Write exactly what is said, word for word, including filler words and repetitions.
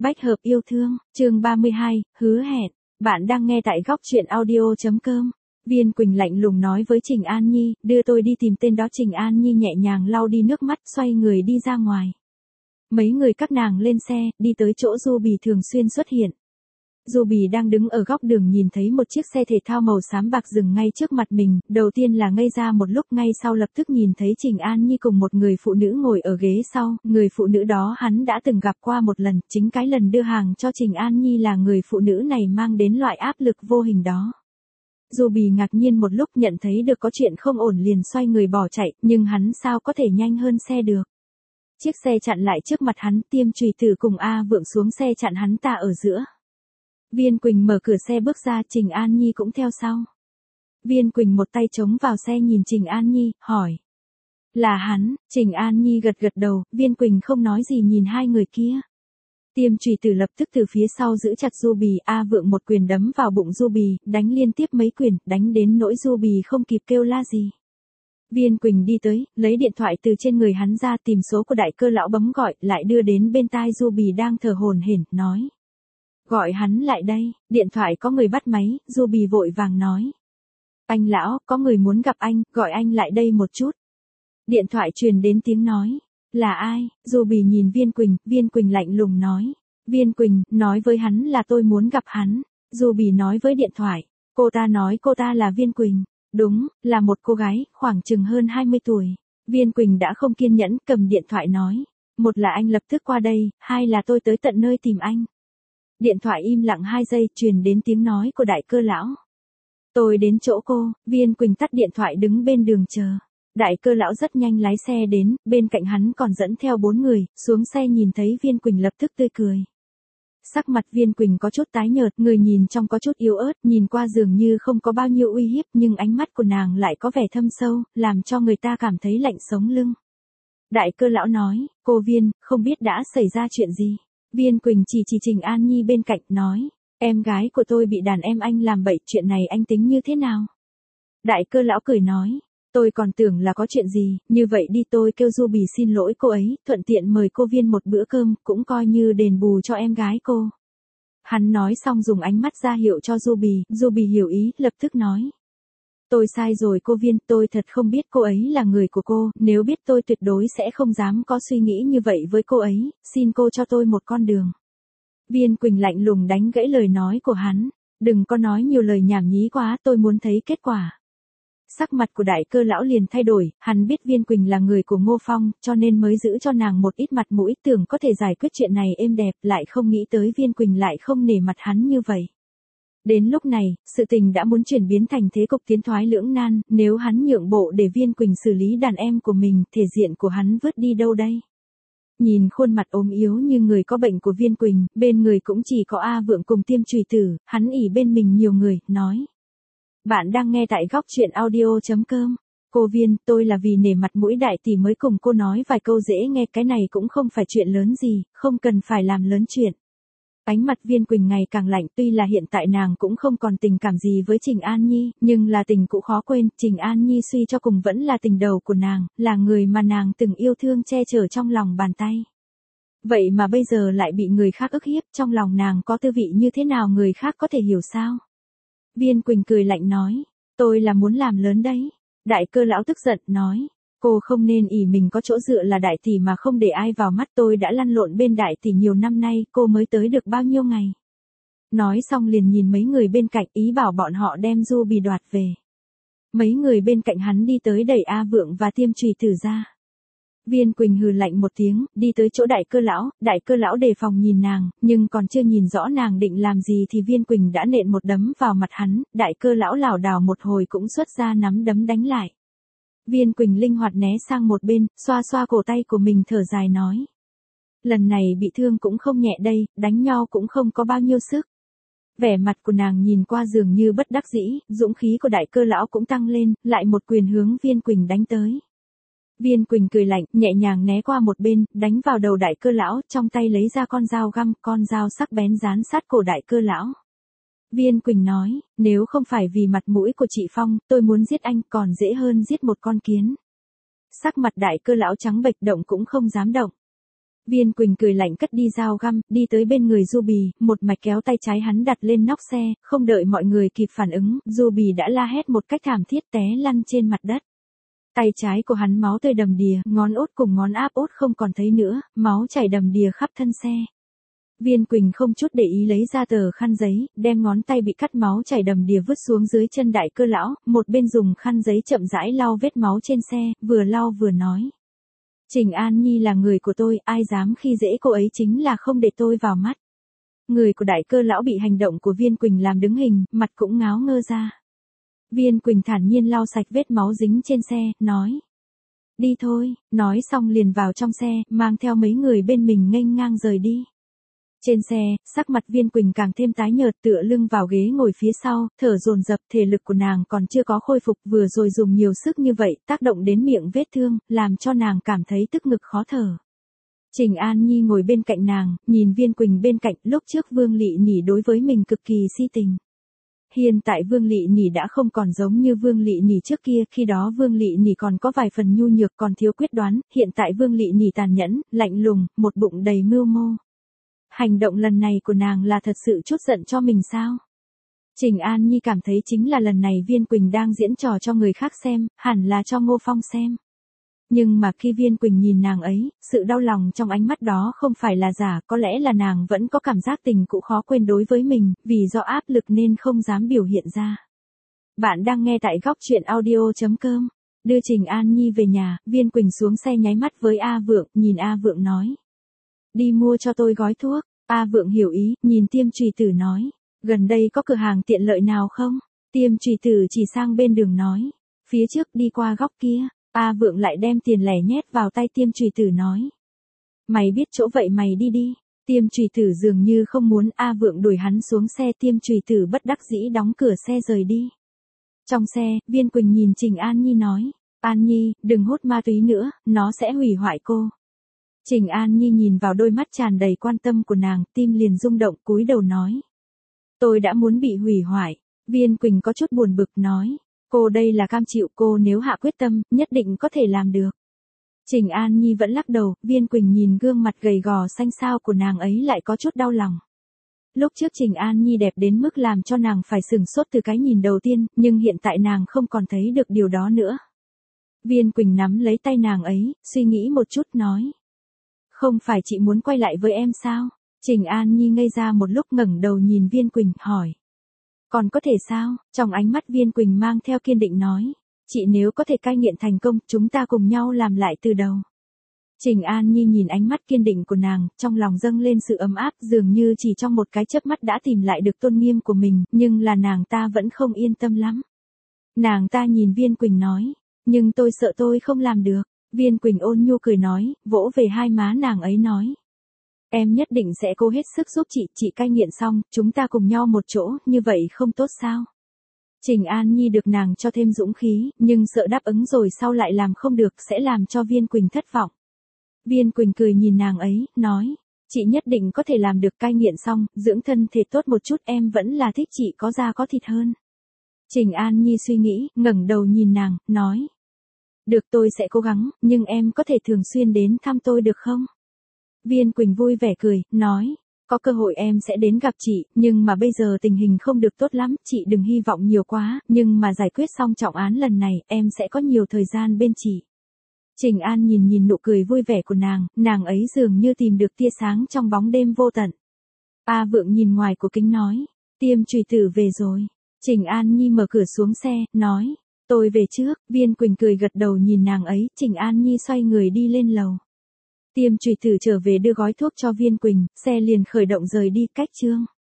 Bách hợp yêu thương, chương ba mươi hai, hứa hẹn. Bạn đang nghe tại góc truyện audio.com. Viên Quỳnh lạnh lùng nói với Trình An Nhi, đưa tôi đi tìm tên đó. Trình An Nhi nhẹ nhàng lau đi nước mắt, xoay người đi ra ngoài. Mấy người các nàng lên xe, đi tới chỗ Ruby thường xuyên xuất hiện. Ruby đang đứng ở góc đường nhìn thấy một chiếc xe thể thao màu xám bạc dừng ngay trước mặt mình, đầu tiên là ngây ra một lúc, ngay sau lập tức nhìn thấy Trình An Nhi cùng một người phụ nữ ngồi ở ghế sau, người phụ nữ đó hắn đã từng gặp qua một lần, chính cái lần đưa hàng cho Trình An Nhi là người phụ nữ này mang đến loại áp lực vô hình đó. Ruby ngạc nhiên một lúc, nhận thấy được có chuyện không ổn liền xoay người bỏ chạy, nhưng hắn sao có thể nhanh hơn xe được. Chiếc xe chặn lại trước mặt hắn, Tiêm Trùy Tử cùng A Vượng xuống xe chặn hắn ta ở giữa. Viên Quỳnh mở cửa xe bước ra, Trình An Nhi cũng theo sau. Viên Quỳnh một tay chống vào xe nhìn Trình An Nhi, hỏi. Là hắn, Trình An Nhi gật gật đầu, Viên Quỳnh không nói gì nhìn hai người kia. Tiêm Trùy Tử lập tức từ phía sau giữ chặt Ruby, A Vượng một quyền đấm vào bụng Ruby, đánh liên tiếp mấy quyền, đánh đến nỗi Ruby không kịp kêu la gì. Viên Quỳnh đi tới, lấy điện thoại từ trên người hắn ra, tìm số của Đại Cơ lão bấm gọi, lại đưa đến bên tai Ruby đang thở hổn hển, nói. Gọi hắn lại đây, điện thoại có người bắt máy, Ruby vội vàng nói. Anh lão, có người muốn gặp anh, gọi anh lại đây một chút. Điện thoại truyền đến tiếng nói. Là ai? Ruby nhìn Viên Quỳnh, Viên Quỳnh lạnh lùng nói. Viên Quỳnh, nói với hắn là tôi muốn gặp hắn. Ruby nói với điện thoại. Cô ta nói cô ta là Viên Quỳnh. Đúng, là một cô gái, khoảng chừng hơn hai mươi tuổi. Viên Quỳnh đã không kiên nhẫn, cầm điện thoại nói. Một là anh lập tức qua đây, hai là tôi tới tận nơi tìm anh. Điện thoại im lặng hai giây, truyền đến tiếng nói của Đại Cơ lão. Tôi đến chỗ cô. Viên Quỳnh tắt điện thoại đứng bên đường chờ. Đại Cơ lão rất nhanh lái xe đến, bên cạnh hắn còn dẫn theo bốn người, xuống xe nhìn thấy Viên Quỳnh lập tức tươi cười. Sắc mặt Viên Quỳnh có chút tái nhợt, người nhìn trong có chút yếu ớt, nhìn qua dường như không có bao nhiêu uy hiếp, nhưng ánh mắt của nàng lại có vẻ thâm sâu, làm cho người ta cảm thấy lạnh sống lưng. Đại Cơ lão nói, cô Viên, không biết đã xảy ra chuyện gì. Viên Quỳnh chỉ chỉ Trình An Nhi bên cạnh, nói, em gái của tôi bị đàn em anh làm bậy, chuyện này anh tính như thế nào? Đại Cơ lão cười nói, tôi còn tưởng là có chuyện gì, như vậy đi, tôi kêu Ruby xin lỗi cô ấy, thuận tiện mời cô Viên một bữa cơm, cũng coi như đền bù cho em gái cô. Hắn nói xong dùng ánh mắt ra hiệu cho Ruby, Ruby hiểu ý, lập tức nói. Tôi sai rồi cô Viên, tôi thật không biết cô ấy là người của cô, nếu biết tôi tuyệt đối sẽ không dám có suy nghĩ như vậy với cô ấy, xin cô cho tôi một con đường. Viên Quỳnh lạnh lùng đánh gãy lời nói của hắn, đừng có nói nhiều lời nhảm nhí quá, tôi muốn thấy kết quả. Sắc mặt của Đại Cơ lão liền thay đổi, hắn biết Viên Quỳnh là người của Ngô Phong, cho nên mới giữ cho nàng một ít mặt mũi, tưởng có thể giải quyết chuyện này êm đẹp, lại không nghĩ tới Viên Quỳnh lại không nể mặt hắn như vậy. Đến lúc này, sự tình đã muốn chuyển biến thành thế cục tiến thoái lưỡng nan, nếu hắn nhượng bộ để Viên Quỳnh xử lý đàn em của mình, thể diện của hắn vứt đi đâu đây? Nhìn khuôn mặt ốm yếu như người có bệnh của Viên Quỳnh, bên người cũng chỉ có A Vượng cùng Tiêm Trùy Tử, hắn ỉ bên mình nhiều người, nói. Bạn đang nghe tại góc truyện audio.com. Cô Viên, tôi là vì nể mặt mũi đại tỷ mới cùng cô nói vài câu dễ nghe, cái này cũng không phải chuyện lớn gì, không cần phải làm lớn chuyện. Ánh mặt Viên Quỳnh ngày càng lạnh, tuy là hiện tại nàng cũng không còn tình cảm gì với Trình An Nhi, nhưng là tình cũ khó quên, Trình An Nhi suy cho cùng vẫn là tình đầu của nàng, là người mà nàng từng yêu thương che chở trong lòng bàn tay. Vậy mà bây giờ lại bị người khác ức hiếp, trong lòng nàng có tư vị như thế nào người khác có thể hiểu sao? Viên Quỳnh cười lạnh nói, tôi là muốn làm lớn đấy. Đại Cơ lão tức giận, nói, cô không nên ỷ mình có chỗ dựa là đại tỷ mà không để ai vào mắt, tôi đã lăn lộn bên đại tỷ nhiều năm nay, cô mới tới được bao nhiêu ngày. Nói xong liền nhìn mấy người bên cạnh, ý bảo bọn họ đem Ruby đoạt về. Mấy người bên cạnh hắn đi tới đẩy A Vượng và Tiêm Trùy Tử ra. Viên Quỳnh hừ lạnh một tiếng, đi tới chỗ Đại Cơ lão, Đại Cơ lão đề phòng nhìn nàng, nhưng còn chưa nhìn rõ nàng định làm gì thì Viên Quỳnh đã nện một đấm vào mặt hắn, Đại Cơ lão lảo đảo một hồi cũng xuất ra nắm đấm đánh lại. Viên Quỳnh linh hoạt né sang một bên, xoa xoa cổ tay của mình thở dài nói. Lần này bị thương cũng không nhẹ đây, đánh nhau cũng không có bao nhiêu sức. Vẻ mặt của nàng nhìn qua dường như bất đắc dĩ, dũng khí của Đại Cơ lão cũng tăng lên, lại một quyền hướng Viên Quỳnh đánh tới. Viên Quỳnh cười lạnh, nhẹ nhàng né qua một bên, đánh vào đầu Đại Cơ lão, trong tay lấy ra con dao găm, con dao sắc bén dán sát cổ Đại Cơ lão. Viên Quỳnh nói, nếu không phải vì mặt mũi của chị Phong, tôi muốn giết anh còn dễ hơn giết một con kiến. Sắc mặt Đại Cơ lão trắng bệch, động cũng không dám động. Viên Quỳnh cười lạnh cất đi dao găm, đi tới bên người Du Bì, một mạch kéo tay trái hắn đặt lên nóc xe, không đợi mọi người kịp phản ứng, Du Bì đã la hét một cách thảm thiết té lăn trên mặt đất. Tay trái của hắn máu tươi đầm đìa, ngón út cùng ngón áp út không còn thấy nữa, máu chảy đầm đìa khắp thân xe. Viên Quỳnh không chút để ý lấy ra tờ khăn giấy, đem ngón tay bị cắt máu chảy đầm đìa vứt xuống dưới chân Đại Cơ lão, một bên dùng khăn giấy chậm rãi lau vết máu trên xe, vừa lau vừa nói. Trình An Nhi là người của tôi, ai dám khi dễ cô ấy chính là không để tôi vào mắt. Người của Đại Cơ lão bị hành động của Viên Quỳnh làm đứng hình, mặt cũng ngáo ngơ ra. Viên Quỳnh thản nhiên lau sạch vết máu dính trên xe, nói. Đi thôi, nói xong liền vào trong xe, mang theo mấy người bên mình nghênh ngang rời đi. Trên xe, sắc mặt Viên Quỳnh càng thêm tái nhợt, tựa lưng vào ghế ngồi phía sau, thở dồn dập, thể lực của nàng còn chưa có khôi phục, vừa rồi dùng nhiều sức như vậy, tác động đến miệng vết thương, làm cho nàng cảm thấy tức ngực khó thở. Trình An Nhi ngồi bên cạnh nàng, nhìn Viên Quỳnh bên cạnh, lúc trước Vương Lị Nhỉ đối với mình cực kỳ si tình. Hiện tại Vương Lị Nhỉ đã không còn giống như Vương Lị Nhỉ trước kia, khi đó Vương Lị Nhỉ còn có vài phần nhu nhược còn thiếu quyết đoán, hiện tại Vương Lị Nhỉ tàn nhẫn, lạnh lùng, một bụng đầy mưu mô. Hành động lần này của nàng là thật sự trút giận cho mình sao? Trình An Nhi cảm thấy chính là lần này Viên Quỳnh đang diễn trò cho người khác xem, hẳn là cho Ngô Phong xem. Nhưng mà khi Viên Quỳnh nhìn nàng ấy, sự đau lòng trong ánh mắt đó không phải là giả, có lẽ là nàng vẫn có cảm giác tình cũ khó quên đối với mình, vì do áp lực nên không dám biểu hiện ra. Bạn đang nghe tại góc truyện audio chấm com. Đưa Trình An Nhi về nhà, Viên Quỳnh xuống xe nháy mắt với A Vượng, nhìn A Vượng nói. Đi mua cho tôi gói thuốc. A Vượng hiểu ý, nhìn Tiêm Trùy Tử nói. Gần đây có cửa hàng tiện lợi nào không? Tiêm Trùy Tử chỉ sang bên đường nói. Phía trước đi qua góc kia. A Vượng lại đem tiền lẻ nhét vào tay Tiêm Trùy Tử nói. Mày biết chỗ vậy mày đi đi. Tiêm Trùy Tử dường như không muốn A Vượng đuổi hắn xuống xe, Tiêm Trùy Tử bất đắc dĩ đóng cửa xe rời đi. Trong xe, Viên Quỳnh nhìn Trình An Nhi nói. An Nhi, đừng hút ma túy nữa, nó sẽ hủy hoại cô. Trình An Nhi nhìn vào đôi mắt tràn đầy quan tâm của nàng, tim liền rung động, cúi đầu nói. Tôi đã muốn bị hủy hoại. Viên Quỳnh có chút buồn bực nói. Cô đây là cam chịu, cô nếu hạ quyết tâm, nhất định có thể làm được. Trình An Nhi vẫn lắc đầu, Viên Quỳnh nhìn gương mặt gầy gò xanh xao của nàng ấy lại có chút đau lòng. Lúc trước Trình An Nhi đẹp đến mức làm cho nàng phải sửng sốt từ cái nhìn đầu tiên, nhưng hiện tại nàng không còn thấy được điều đó nữa. Viên Quỳnh nắm lấy tay nàng ấy, suy nghĩ một chút nói. Không phải chị muốn quay lại với em sao? Trình An Nhi ngây ra một lúc ngẩng đầu nhìn Viên Quỳnh, hỏi. Còn có thể sao? Trong ánh mắt Viên Quỳnh mang theo kiên định nói. Chị nếu có thể cai nghiện thành công, chúng ta cùng nhau làm lại từ đầu. Trình An Nhi nhìn ánh mắt kiên định của nàng, trong lòng dâng lên sự ấm áp, dường như chỉ trong một cái chớp mắt đã tìm lại được tôn nghiêm của mình, nhưng là nàng ta vẫn không yên tâm lắm. Nàng ta nhìn Viên Quỳnh nói. Nhưng tôi sợ tôi không làm được. Viên Quỳnh ôn nhu cười nói, vỗ về hai má nàng ấy nói. Em nhất định sẽ cố hết sức giúp chị, chị cai nghiện xong, chúng ta cùng nhau một chỗ, như vậy không tốt sao? Trình An Nhi được nàng cho thêm dũng khí, nhưng sợ đáp ứng rồi sau lại làm không được sẽ làm cho Viên Quỳnh thất vọng. Viên Quỳnh cười nhìn nàng ấy, nói, chị nhất định có thể làm được, cai nghiện xong, dưỡng thân thể tốt một chút, em vẫn là thích chị có da có thịt hơn. Trình An Nhi suy nghĩ, ngẩng đầu nhìn nàng, nói. Được, tôi sẽ cố gắng, nhưng em có thể thường xuyên đến thăm tôi được không? Viên Quỳnh vui vẻ cười, nói, có cơ hội em sẽ đến gặp chị, nhưng mà bây giờ tình hình không được tốt lắm, chị đừng hy vọng nhiều quá, nhưng mà giải quyết xong trọng án lần này, em sẽ có nhiều thời gian bên chị. Trình An nhìn nhìn nụ cười vui vẻ của nàng, nàng ấy dường như tìm được tia sáng trong bóng đêm vô tận. A Vượng nhìn ngoài của kính nói, Tiêm Trùy Tử về rồi. Trình An Nhi mở cửa xuống xe, nói, tôi về trước. Viên Quỳnh cười gật đầu nhìn nàng ấy, Trình An Nhi xoay người đi lên lầu. Tiêm Trùy Tử trở về đưa gói thuốc cho Viên Quỳnh, xe liền khởi động rời đi, cách chương.